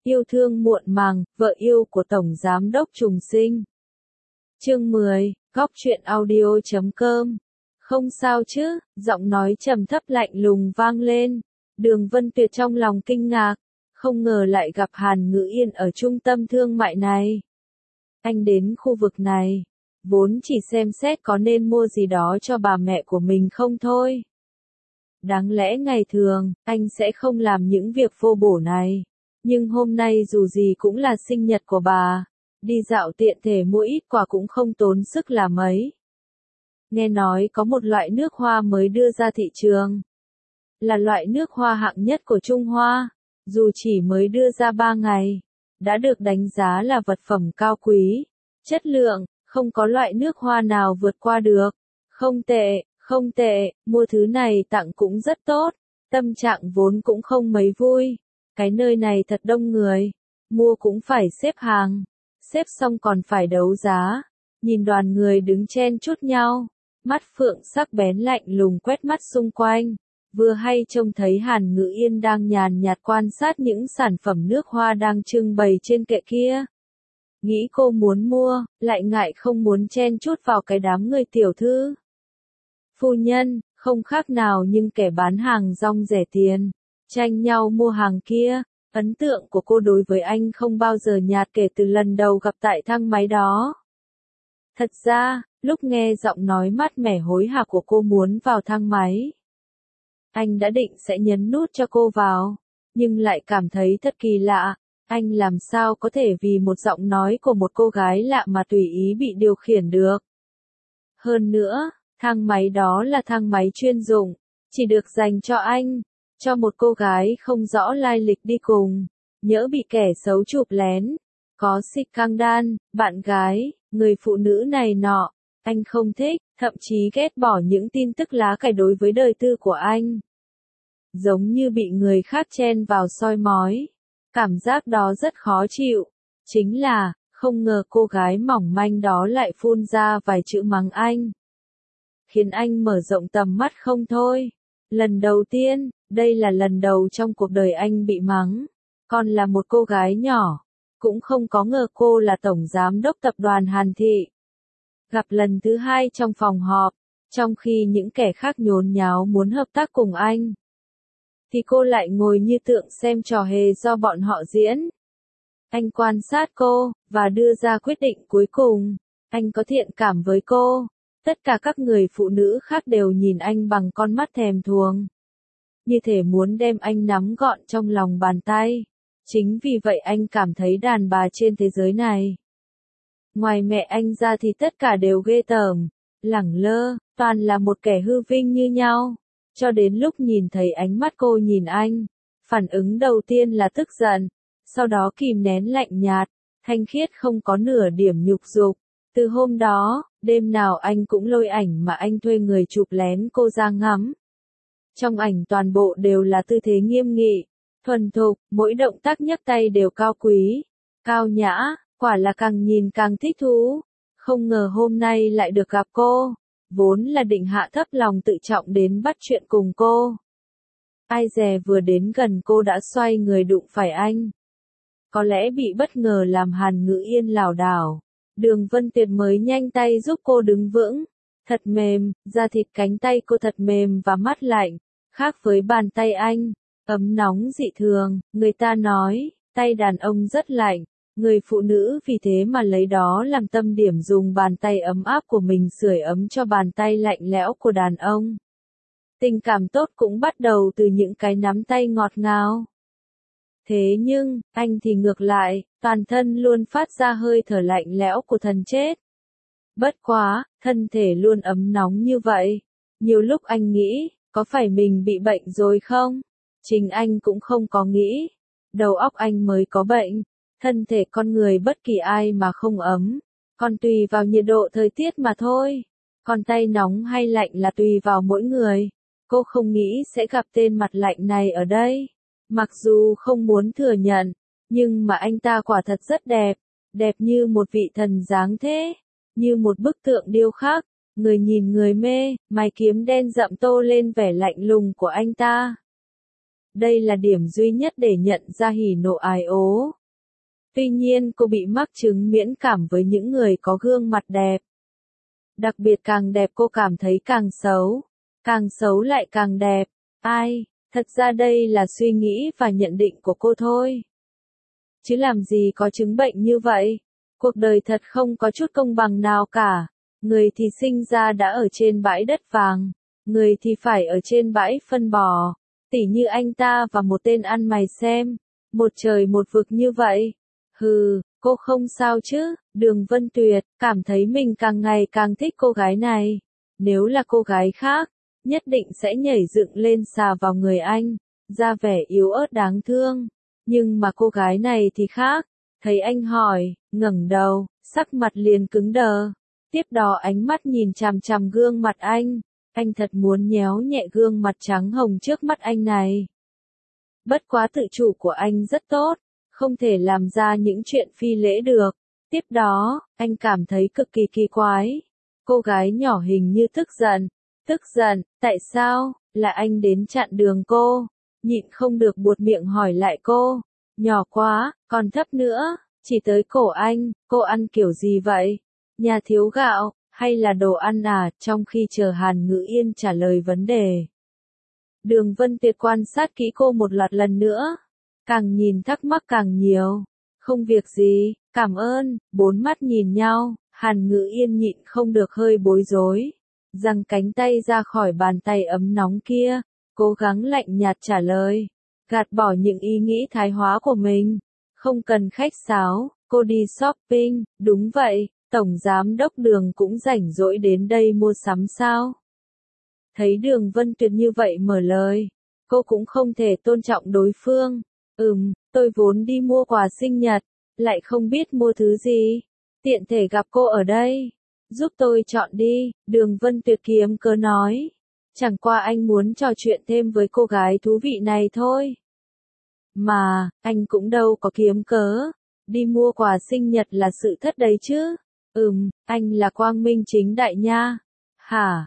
Yêu thương muộn màng, vợ yêu của Tổng Giám đốc Trùng Sinh. Chương 10, Góc truyện audio.com. Không sao chứ, giọng nói trầm thấp lạnh lùng vang lên. Đường Vân Tuyệt trong lòng kinh ngạc, không ngờ lại gặp Hàn Ngữ Yên ở trung tâm thương mại này. Anh đến khu vực này, vốn chỉ xem xét có nên mua gì đó cho bà mẹ của mình không thôi. Đáng lẽ ngày thường, anh sẽ không làm những việc vô bổ này. Nhưng hôm nay dù gì cũng là sinh nhật của bà, đi dạo tiện thể mua ít quà cũng không tốn sức là mấy. Nghe nói có một loại nước hoa mới đưa ra thị trường. Là loại nước hoa hạng nhất của Trung Hoa, dù chỉ mới đưa ra 3 ngày, đã được đánh giá là vật phẩm cao quý, chất lượng, không có loại nước hoa nào vượt qua được. Không tệ, không tệ, mua thứ này tặng cũng rất tốt, tâm trạng vốn cũng không mấy vui. Cái nơi này thật đông người, mua cũng phải xếp hàng, xếp xong còn phải đấu giá, nhìn đoàn người đứng chen chúc nhau, mắt phượng sắc bén lạnh lùng quét mắt xung quanh, vừa hay trông thấy Hàn Ngữ Yên đang nhàn nhạt quan sát những sản phẩm nước hoa đang trưng bày trên kệ kia. Nghĩ cô muốn mua, lại ngại không muốn chen chúc vào cái đám người tiểu thư. Phu nhân, không khác nào nhưng kẻ bán hàng rong rẻ tiền, tranh nhau mua hàng kia. Ấn tượng của cô đối với anh không bao giờ nhạt kể từ lần đầu gặp tại thang máy đó. Thật ra, lúc nghe giọng nói mát mẻ hối hả của cô muốn vào thang máy, anh đã định sẽ nhấn nút cho cô vào, nhưng lại cảm thấy thật kỳ lạ, anh làm sao có thể vì một giọng nói của một cô gái lạ mà tùy ý bị điều khiển được. Hơn nữa, thang máy đó là thang máy chuyên dụng, chỉ được dành cho anh, cho một cô gái không rõ lai lịch đi cùng, nhỡ bị kẻ xấu chụp lén, có scandal, bạn gái, người phụ nữ này nọ, anh không thích, thậm chí ghét bỏ những tin tức lá cải đối với đời tư của anh. Giống như bị người khác chen vào soi mói, cảm giác đó rất khó chịu, chính là, không ngờ cô gái mỏng manh đó lại phun ra vài chữ mắng anh. Khiến anh mở rộng tầm mắt không thôi. Lần đầu tiên, đây là lần đầu trong cuộc đời anh bị mắng, còn là một cô gái nhỏ, cũng không có ngờ cô là tổng giám đốc tập đoàn Hàn Thị. Gặp lần thứ hai trong phòng họp, trong khi những kẻ khác nhốn nháo muốn hợp tác cùng anh, thì cô lại ngồi như tượng xem trò hề do bọn họ diễn. Anh quan sát cô, và đưa ra quyết định cuối cùng, anh có thiện cảm với cô. Tất cả các người phụ nữ khác đều nhìn anh bằng con mắt thèm thuồng, như thể muốn đem anh nắm gọn trong lòng bàn tay. Chính vì vậy anh cảm thấy đàn bà trên thế giới này, ngoài mẹ anh ra thì tất cả đều ghê tởm, lẳng lơ, toàn là một kẻ hư vinh như nhau. Cho đến lúc nhìn thấy ánh mắt cô nhìn anh, phản ứng đầu tiên là tức giận, sau đó kìm nén lạnh nhạt, thanh khiết không có nửa điểm nhục dục. Từ hôm đó, đêm nào anh cũng lôi ảnh mà anh thuê người chụp lén cô ra ngắm. Trong ảnh toàn bộ đều là tư thế nghiêm nghị, thuần thục, mỗi động tác nhấc tay đều cao quý, cao nhã, quả là càng nhìn càng thích thú. Không ngờ hôm nay lại được gặp cô, vốn là định hạ thấp lòng tự trọng đến bắt chuyện cùng cô. Ai dè vừa đến gần cô đã xoay người đụng phải anh. Có lẽ bị bất ngờ làm Hàn Ngữ Yên lảo đảo. Đường Vân Tuyệt mới nhanh tay giúp cô đứng vững. Thật mềm, da thịt cánh tay cô thật mềm và mát lạnh. Khác với bàn tay anh, ấm nóng dị thường. Người ta nói, tay đàn ông rất lạnh. Người phụ nữ vì thế mà lấy đó làm tâm điểm dùng bàn tay ấm áp của mình sưởi ấm cho bàn tay lạnh lẽo của đàn ông. Tình cảm tốt cũng bắt đầu từ những cái nắm tay ngọt ngào. Thế nhưng, anh thì ngược lại, toàn thân luôn phát ra hơi thở lạnh lẽo của thần chết. Bất quá, thân thể luôn ấm nóng như vậy. Nhiều lúc anh nghĩ, có phải mình bị bệnh rồi không? Chính anh cũng không có nghĩ. Đầu óc anh mới có bệnh. Thân thể con người bất kỳ ai mà không ấm. Còn tùy vào nhiệt độ thời tiết mà thôi. Còn tay nóng hay lạnh là tùy vào mỗi người. Cô không nghĩ sẽ gặp tên mặt lạnh này ở đây. Mặc dù không muốn thừa nhận, nhưng mà anh ta quả thật rất đẹp, đẹp như một vị thần dáng thế, như một bức tượng điêu khắc, người nhìn người mê, mày kiếm đen rậm tô lên vẻ lạnh lùng của anh ta. Đây là điểm duy nhất để nhận ra hỉ nộ ái ố. Tuy nhiên cô bị mắc chứng miễn cảm với những người có gương mặt đẹp. Đặc biệt càng đẹp cô cảm thấy càng xấu lại càng đẹp. Ai, thật ra đây là suy nghĩ và nhận định của cô thôi. Chứ làm gì có chứng bệnh như vậy. Cuộc đời thật không có chút công bằng nào cả. Người thì sinh ra đã ở trên bãi đất vàng, người thì phải ở trên bãi phân bò. Tỉ như anh ta và một tên ăn mày xem, một trời một vực như vậy. Hừ, cô không sao chứ? Đường Vân Tuyệt cảm thấy mình càng ngày càng thích cô gái này. Nếu là cô gái khác, nhất định sẽ nhảy dựng lên xà vào người anh, ra vẻ yếu ớt đáng thương. Nhưng mà cô gái này thì khác, thấy anh hỏi, ngẩng đầu, sắc mặt liền cứng đờ. Tiếp đó ánh mắt nhìn chằm chằm gương mặt anh thật muốn nhéo nhẹ gương mặt trắng hồng trước mắt anh này. Bất quá tự chủ của anh rất tốt, không thể làm ra những chuyện phi lễ được. Tiếp đó, anh cảm thấy cực kỳ kỳ quái. Cô gái nhỏ hình như tức giận, tại sao, là anh đến chặn đường cô, nhịn không được buột miệng hỏi lại cô, nhỏ quá, còn thấp nữa, chỉ tới cổ anh, cô ăn kiểu gì vậy? Nhà thiếu gạo, hay là đồ ăn à? Trong khi chờ Hàn Ngữ Yên trả lời vấn đề, Đường Vân Tuyệt quan sát kỹ cô một loạt lần nữa, càng nhìn thắc mắc càng nhiều. Không việc gì, cảm ơn. Bốn mắt nhìn nhau, Hàn Ngữ Yên nhịn không được hơi bối rối, giằng cánh tay ra khỏi bàn tay ấm nóng kia, cố gắng lạnh nhạt trả lời, gạt bỏ những ý nghĩ thái hóa của mình. Không cần khách sáo, cô đi shopping. Đúng vậy, Tổng Giám đốc Đường cũng rảnh rỗi đến đây mua sắm sao? Thấy Đường Vân Tuyệt như vậy mở lời, cô cũng không thể tôn trọng đối phương. Tôi vốn đi mua quà sinh nhật, lại không biết mua thứ gì. Tiện thể gặp cô ở đây, giúp tôi chọn đi. Đường Vân Tuyệt kiếm cớ nói. Chẳng qua anh muốn trò chuyện thêm với cô gái thú vị này thôi. Mà, anh cũng đâu có kiếm cớ. Đi mua quà sinh nhật là sự thật đấy chứ. Anh là quang minh chính đại nha. Hả,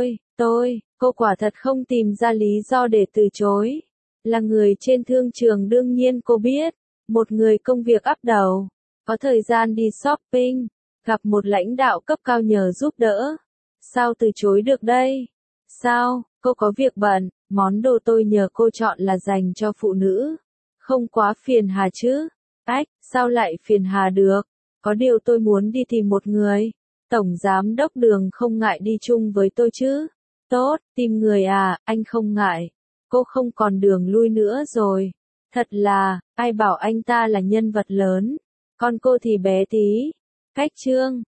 cô quả thật không tìm ra lý do để từ chối. Là người trên thương trường đương nhiên cô biết. Một người công việc ắp đầu, có thời gian đi shopping, gặp một lãnh đạo cấp cao nhờ giúp đỡ. Sao từ chối được đây? Sao, cô có việc bận, món đồ tôi nhờ cô chọn là dành cho phụ nữ. Không quá phiền hà chứ? Sao lại phiền hà được? Có điều tôi muốn đi tìm một người. Tổng Giám đốc Đường không ngại đi chung với tôi chứ? Tốt, tìm người à, anh không ngại. Cô không còn đường lui nữa rồi. Thật là, ai bảo anh ta là nhân vật lớn, còn cô thì bé tí. Cách chương